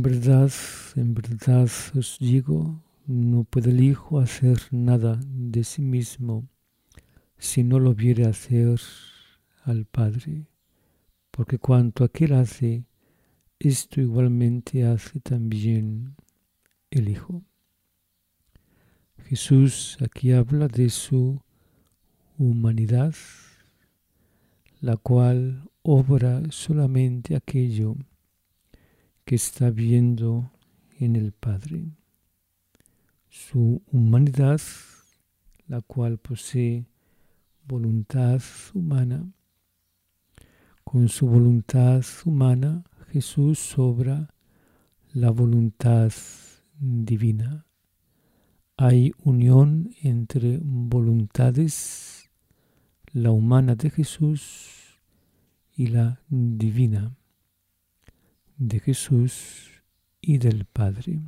en verdad os digo, no puede el Hijo hacer nada de sí mismo si no lo viere hacer al Padre, porque cuanto aquel hace, esto igualmente hace también el Hijo. Jesús aquí habla de su humanidad, la cual obra solamente aquello que está viendo en el Padre. Su humanidad, la cual posee voluntad humana. Con su voluntad humana, Jesús obra la voluntad divina. Hay unión entre voluntades, la humana de Jesús y la divina de Jesús y del Padre.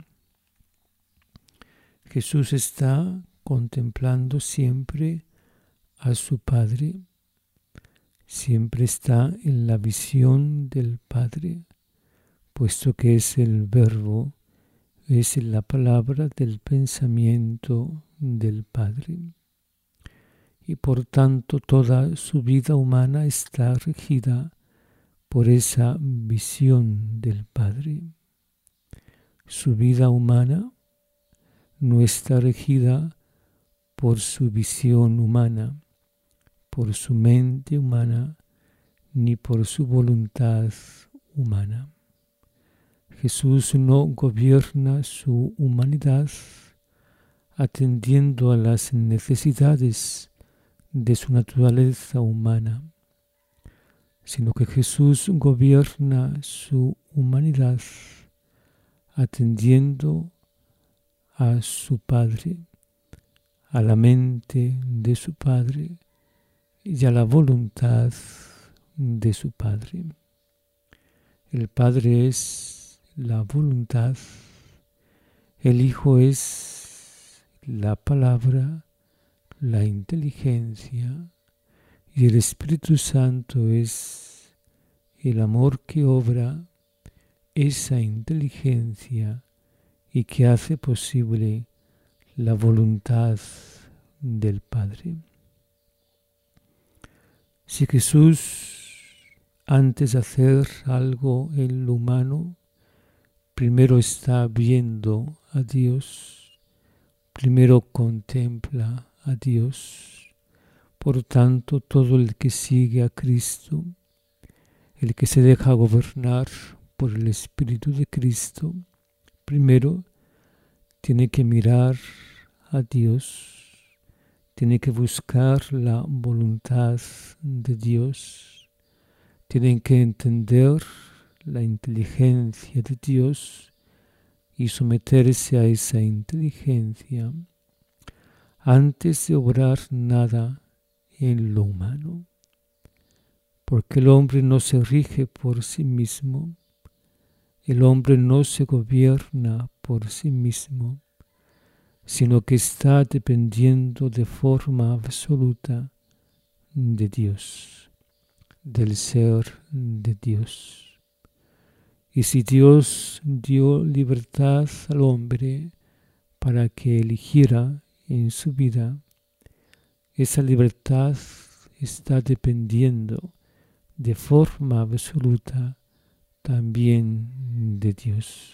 Jesús está contemplando siempre a su Padre, siempre está en la visión del Padre, puesto que es el Verbo, es la palabra del pensamiento del Padre. Y por tanto toda su vida humana está regida por esa visión del Padre. Su vida humana no está regida por su visión humana, por su mente humana, ni por su voluntad humana. Jesús no gobierna su humanidad atendiendo a las necesidades de su naturaleza humana, sino que Jesús gobierna su humanidad atendiendo a su Padre, a la mente de su Padre y a la voluntad de su Padre. El Padre es la voluntad, el Hijo es la palabra, la inteligencia, y el Espíritu Santo es el amor que obra esa inteligencia y que hace posible la voluntad del Padre. Si Jesús, antes de hacer algo en lo humano, primero está viendo a Dios, primero contempla a Dios. Por tanto, todo el que sigue a Cristo, el que se deja gobernar por el Espíritu de Cristo, primero tiene que mirar a Dios, tiene que buscar la voluntad de Dios, tienen que entender la inteligencia de Dios y someterse a esa inteligencia antes de obrar nada en lo humano. Porque el hombre no se rige por sí mismo, el hombre no se gobierna por sí mismo, sino que está dependiendo de forma absoluta de Dios, del ser de Dios. Y si Dios dio libertad al hombre para que eligiera en su vida, esa libertad está dependiendo de forma absoluta también de Dios.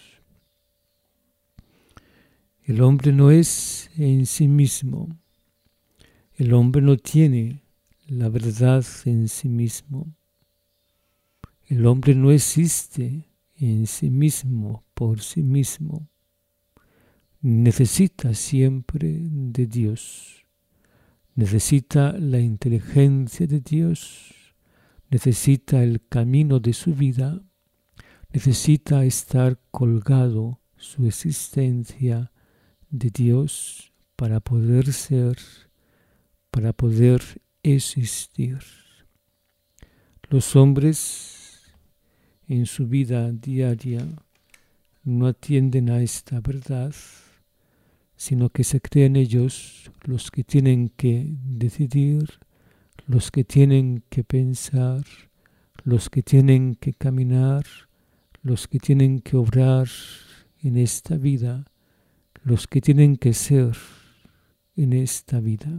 El hombre no es en sí mismo, el hombre no tiene la verdad en sí mismo, el hombre no existe en sí mismo, por sí mismo, necesita siempre de Dios, necesita la inteligencia de Dios, necesita el camino de su vida, necesita estar colgado su existencia de Dios para poder ser, para poder existir. Los hombres en su vida diaria no atienden a esta verdad, sino que se creen ellos los que tienen que decidir, los que tienen que pensar, los que tienen que caminar, los que tienen que obrar en esta vida, los que tienen que ser en esta vida.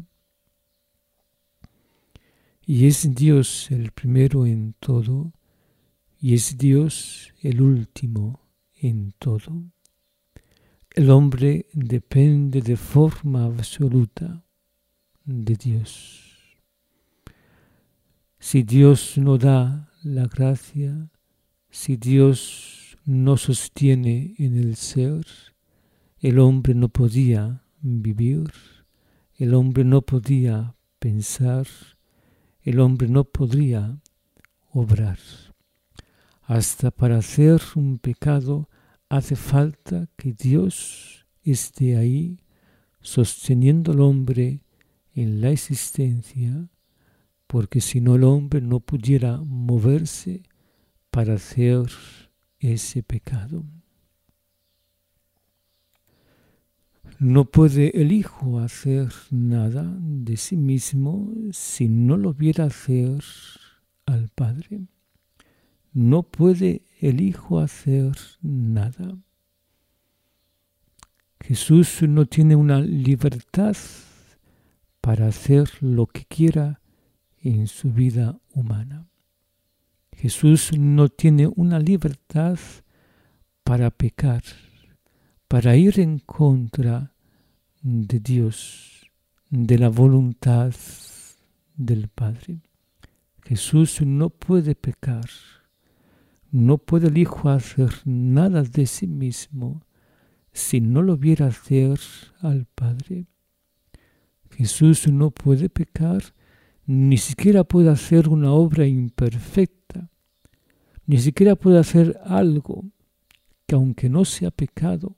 Y es Dios el primero en todo, y es Dios el último en todo. El hombre depende de forma absoluta de Dios. Si Dios no da la gracia, si Dios no sostiene en el ser, el hombre no podía vivir, el hombre no podía pensar, el hombre no podría obrar. Hasta para hacer un pecado hace falta que Dios esté ahí sosteniendo al hombre en la existencia, porque si no el hombre no pudiera moverse para hacer ese pecado. No puede el Hijo hacer nada de sí mismo si no lo viera hacer al Padre. No puede el Hijo hacer nada. Jesús no tiene una libertad para hacer lo que quiera en su vida humana. Jesús no tiene una libertad para pecar, para ir en contra de Dios, de la voluntad del Padre. Jesús no puede pecar, no puede el Hijo hacer nada de sí mismo si no lo viera hacer al Padre. Jesús no puede pecar, ni siquiera puede hacer una obra imperfecta, ni siquiera puede hacer algo que aunque no sea pecado,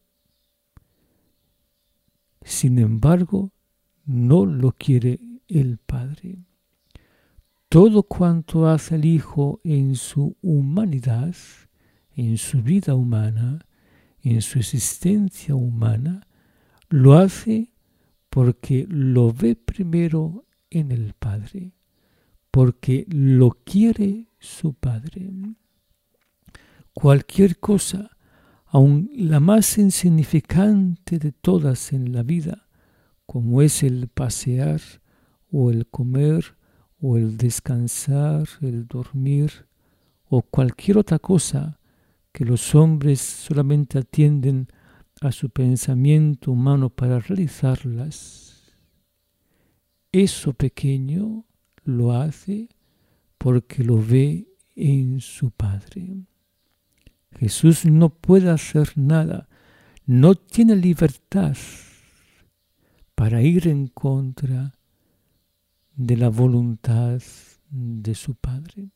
sin embargo, no lo quiere el Padre. Todo cuanto hace el Hijo en su humanidad, en su vida humana, en su existencia humana, lo hace porque lo ve primero en el Padre, porque lo quiere su Padre. Cualquier cosa, aun la más insignificante de todas en la vida, como es el pasear o el comer o el descansar, el dormir o cualquier otra cosa que los hombres solamente atienden a su pensamiento humano para realizarlas, eso pequeño lo hace porque lo ve en su Padre. Jesús no puede hacer nada, no tiene libertad para ir en contra de la voluntad de su Padre.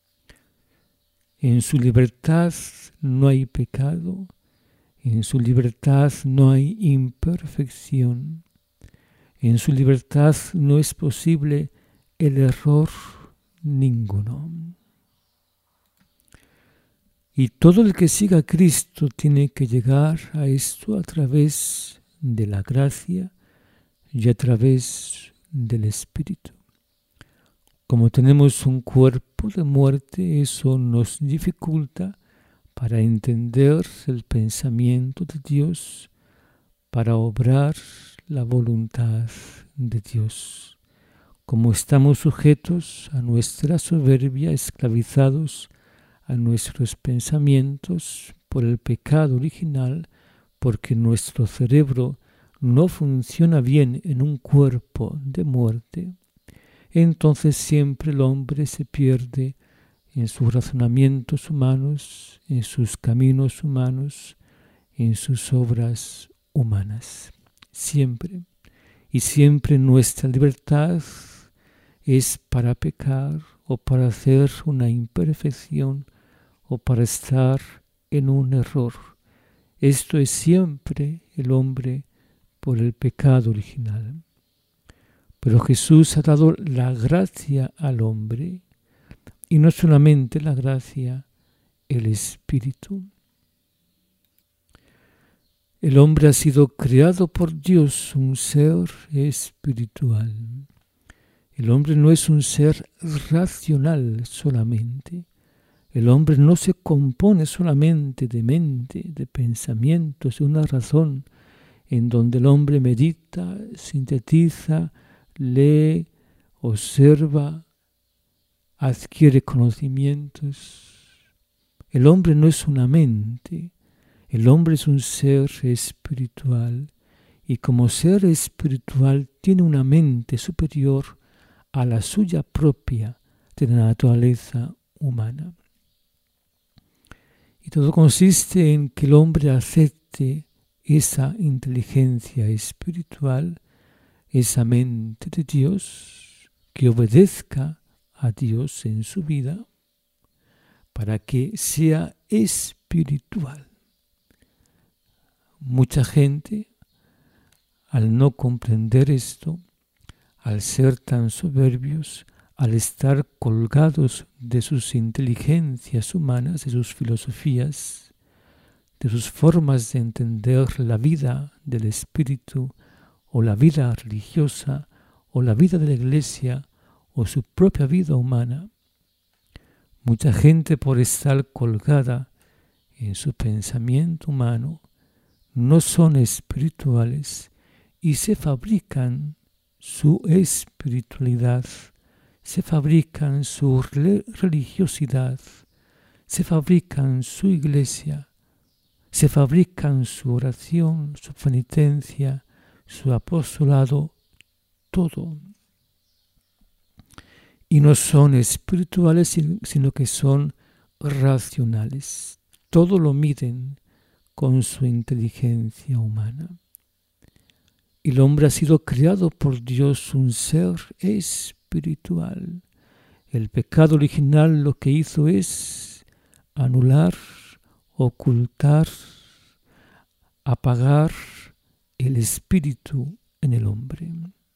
En su libertad no hay pecado, en su libertad no hay imperfección, en su libertad no es posible el error ninguno. Y todo el que siga a Cristo tiene que llegar a esto a través de la gracia y a través del Espíritu. Como tenemos un cuerpo de muerte, eso nos dificulta para entender el pensamiento de Dios, para obrar la voluntad de Dios. Como estamos sujetos a nuestra soberbia, esclavizados a nuestros pensamientos por el pecado original, porque nuestro cerebro no funciona bien en un cuerpo de muerte, entonces siempre el hombre se pierde en sus razonamientos humanos, en sus caminos humanos, en sus obras humanas. Siempre. Y siempre nuestra libertad es para pecar o para hacer una imperfección o para estar en un error. Esto es siempre el hombre por el pecado original. Pero Jesús ha dado la gracia al hombre, y no solamente la gracia, el Espíritu. El hombre ha sido creado por Dios, un ser espiritual. El hombre no es un ser racional solamente. El hombre no se compone solamente de mente, de pensamientos, de una razón en donde el hombre medita, sintetiza, lee, observa, adquiere conocimientos. El hombre no es una mente, el hombre es un ser espiritual y como ser espiritual tiene una mente superior a la suya propia de la naturaleza humana. Y todo consiste en que el hombre acepte esa inteligencia espiritual, esa mente de Dios, que obedezca a Dios en su vida para que sea espiritual. Mucha gente, al no comprender esto, al ser tan soberbios, al estar colgados de sus inteligencias humanas, de sus filosofías, de sus formas de entender la vida del espíritu, o la vida religiosa, o la vida de la iglesia, o su propia vida humana. Mucha gente, por estar colgada en su pensamiento humano, no son espirituales y se fabrican su espiritualidad, se fabrican su religiosidad, se fabrican su iglesia, se fabrican su oración, su penitencia, su apostolado, todo. Y no son espirituales, sino que son racionales. Todo lo miden con su inteligencia humana. Y el hombre ha sido creado por Dios un ser espiritual. El pecado original lo que hizo es anular, ocultar, apagar el espíritu en el hombre.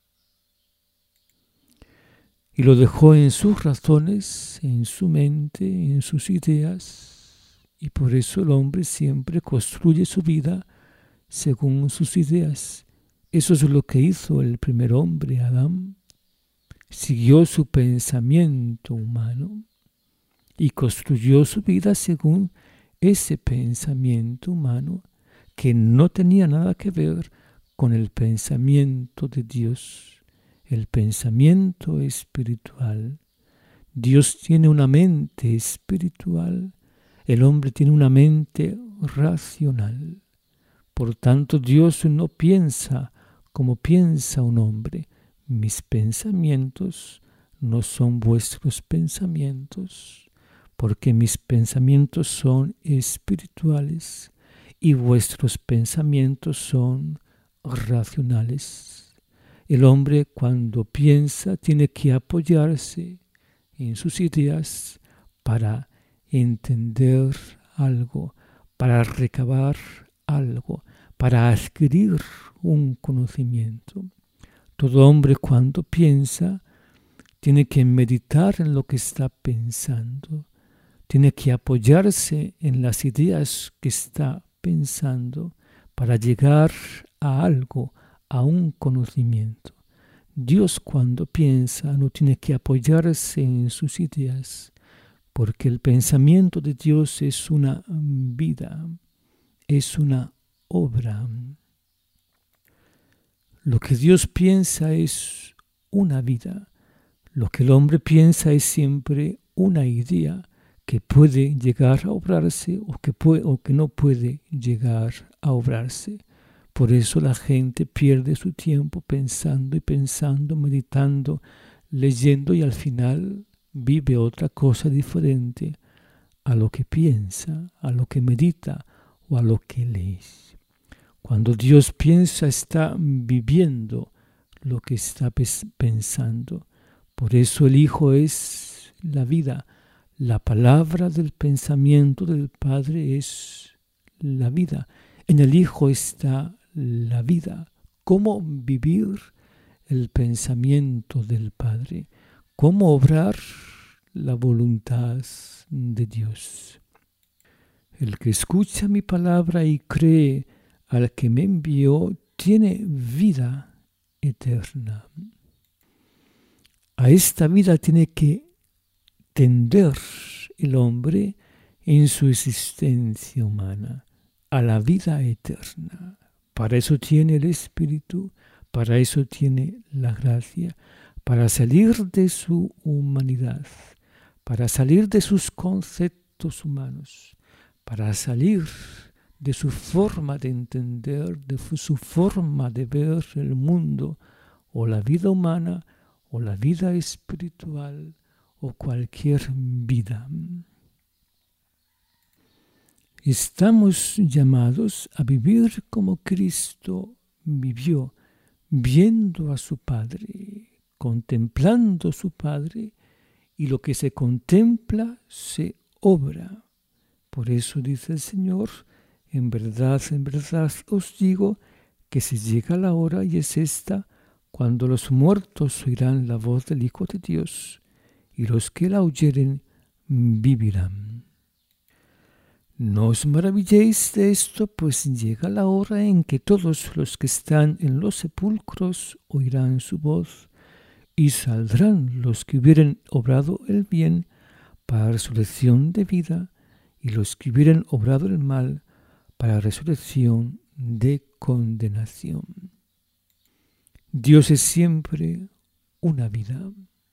Y lo dejó en sus razones, en su mente, en sus ideas. Y por eso el hombre siempre construye su vida según sus ideas. Eso es lo que hizo el primer hombre, Adán. Siguió su pensamiento humano y construyó su vida según ese pensamiento humano que no tenía nada que ver con el pensamiento de Dios, el pensamiento espiritual. Dios tiene una mente espiritual, el hombre tiene una mente racional. Por tanto, Dios no piensa como piensa un hombre. Mis pensamientos no son vuestros pensamientos, porque mis pensamientos son espirituales y vuestros pensamientos son racionales. El hombre cuando piensa tiene que apoyarse en sus ideas para entender algo, para recabar algo, para adquirir un conocimiento. Todo hombre cuando piensa tiene que meditar en lo que está pensando, tiene que apoyarse en las ideas que está pensando para llegar a algo, a un conocimiento. Dios cuando piensa no tiene que apoyarse en sus ideas, porque el pensamiento de Dios es una vida, es una obra. Lo que Dios piensa es una vida. Lo que el hombre piensa es siempre una idea que puede llegar a obrarse o que no puede llegar a obrarse. Por eso la gente pierde su tiempo pensando y pensando, meditando, leyendo y al final vive otra cosa diferente a lo que piensa, a lo que medita o a lo que lee. Cuando Dios piensa, está viviendo lo que está pensando. Por eso el Hijo es la vida. La palabra del pensamiento del Padre es la vida. En el Hijo está la vida. ¿Cómo vivir el pensamiento del Padre? ¿Cómo obrar la voluntad de Dios? El que escucha mi palabra y cree al que me envió tiene vida eterna. A esta vida tiene que tender el hombre en su existencia humana, a la vida eterna. Para eso tiene el Espíritu, para eso tiene la gracia, para salir de su humanidad, para salir de sus conceptos humanos, para salir de su forma de entender, de su forma de ver el mundo, o la vida humana, o la vida espiritual, o cualquier vida. Estamos llamados a vivir como Cristo vivió, viendo a su Padre, contemplando a su Padre, y lo que se contempla se obra. Por eso dice el Señor, en verdad os digo que se llega la hora, y es esta, cuando los muertos oirán la voz del Hijo de Dios, y los que la oyeren vivirán. No os maravilléis de esto, pues llega la hora en que todos los que están en los sepulcros oirán su voz, y saldrán los que hubieren obrado el bien para resurrección de vida, y los que hubieren obrado el mal para resurrección de condenación. Dios es siempre una vida,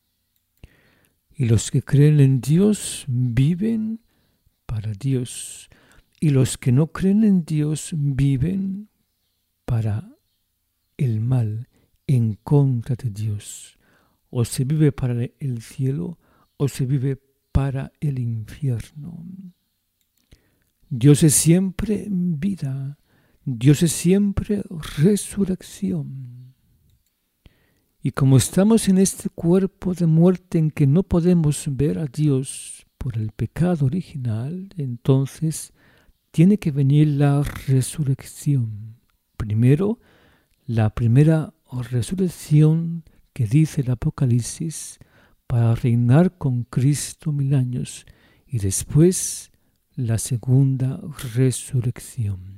y los que creen en Dios viven para Dios, y los que no creen en Dios viven para el mal, en contra de Dios. O se vive para el cielo, o se vive para el infierno. Dios es siempre vida, Dios es siempre resurrección. Y como estamos en este cuerpo de muerte en que no podemos ver a Dios por el pecado original, entonces tiene que venir la resurrección. Primero, la primera resurrección que dice el Apocalipsis, para reinar con Cristo 1000 años, y después la segunda resurrección.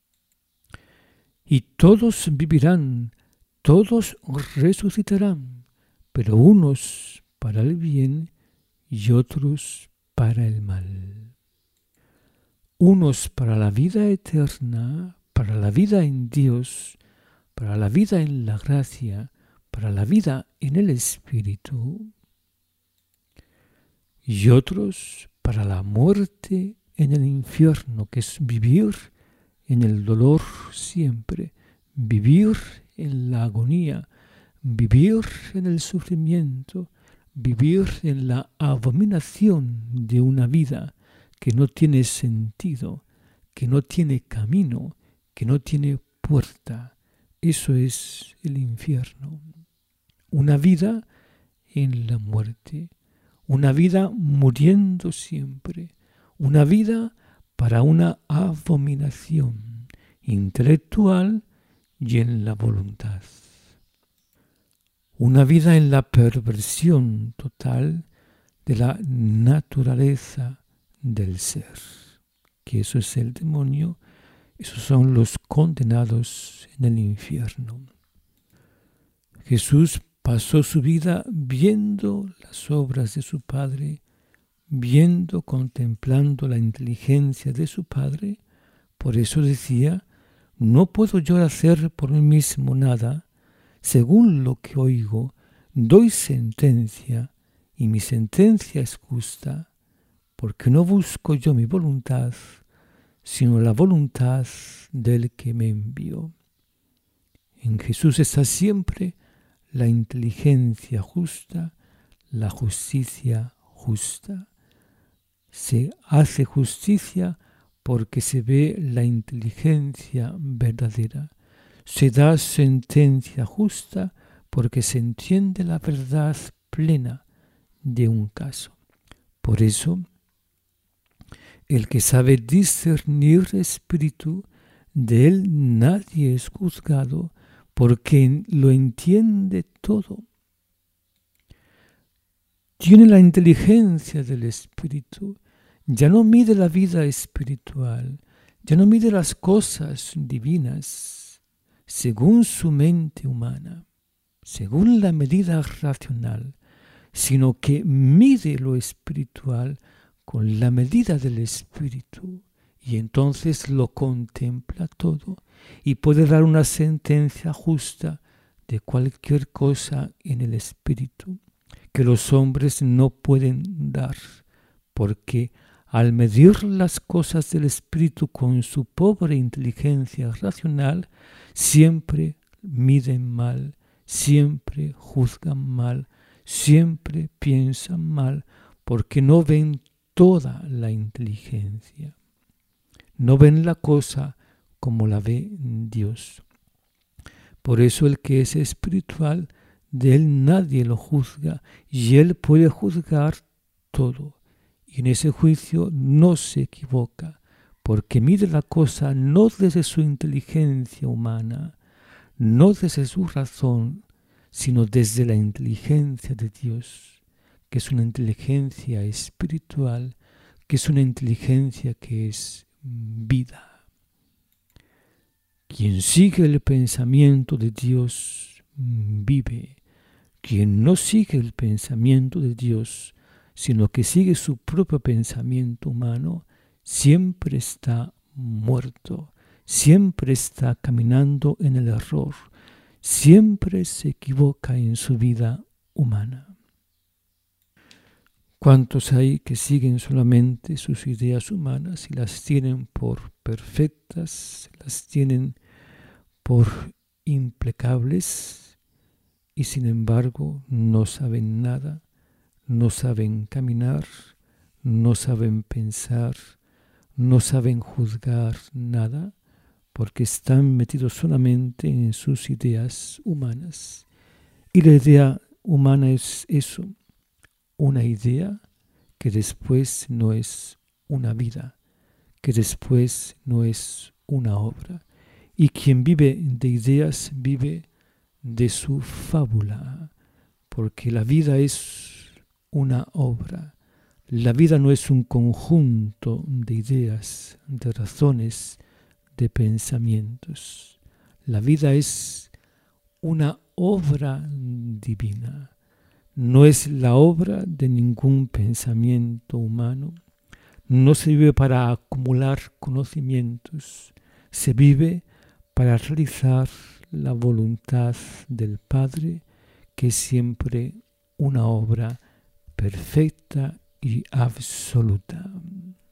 Y todos vivirán, todos resucitarán, pero unos para el bien y otros para el mal. Unos para la vida eterna, para la vida en Dios, para la vida en la gracia, para la vida en el Espíritu, y otros para la muerte en el infierno, que es vivir en el dolor siempre, vivir en la agonía, vivir en el sufrimiento, vivir en la abominación de una vida que no tiene sentido, que no tiene camino, que no tiene puerta. Eso es el infierno. Una vida en la muerte, una vida muriendo siempre, una vida para una abominación intelectual y en la voluntad. Una vida en la perversión total de la naturaleza del ser, que eso es el demonio, esos son los condenados en el infierno. Jesús pasó su vida viendo las obras de su Padre, viendo, contemplando la inteligencia de su Padre. Por eso decía, no puedo yo hacer por mí mismo nada. Según lo que oigo, doy sentencia, y mi sentencia es justa, porque no busco yo mi voluntad, sino la voluntad del que me envió. En Jesús está siempre la inteligencia justa, la justicia justa. Se hace justicia porque se ve la inteligencia verdadera. Se da sentencia justa porque se entiende la verdad plena de un caso. Por eso, el que sabe discernir espíritu, de él nadie es juzgado, porque lo entiende todo. Tiene la inteligencia del espíritu, ya no mide la vida espiritual, ya no mide las cosas divinas según su mente humana, según la medida racional, sino que mide lo espiritual con la medida del Espíritu, y entonces lo contempla todo y puede dar una sentencia justa de cualquier cosa en el Espíritu que los hombres no pueden dar, porque al medir las cosas del Espíritu con su pobre inteligencia racional, siempre miden mal, siempre juzgan mal, siempre piensan mal, porque no ven toda la inteligencia. No ven la cosa como la ve Dios. Por eso el que es espiritual, de él nadie lo juzga y él puede juzgar todo. Y en ese juicio no se equivoca, porque mide la cosa no desde su inteligencia humana, no desde su razón, sino desde la inteligencia de Dios, que es una inteligencia espiritual, que es una inteligencia que es vida. Quien sigue el pensamiento de Dios vive. Quien no sigue el pensamiento de Dios, sino que sigue su propio pensamiento humano, siempre está muerto, siempre está caminando en el error, siempre se equivoca en su vida humana. ¿Cuántos hay que siguen solamente sus ideas humanas y las tienen por perfectas, las tienen por impecables y sin embargo no saben nada, no saben caminar, no saben pensar, no saben juzgar nada porque están metidos solamente en sus ideas humanas? Y la idea humana es eso, una idea que después no es una vida, que después no es una obra. Y quien vive de ideas vive de su fábula, porque la vida es una obra. La vida no es un conjunto de ideas, de razones, de pensamientos. La vida es una obra divina. No es la obra de ningún pensamiento humano. No se vive para acumular conocimientos. Se vive para realizar la voluntad del Padre, que es siempre una obra perfecta y absoluta.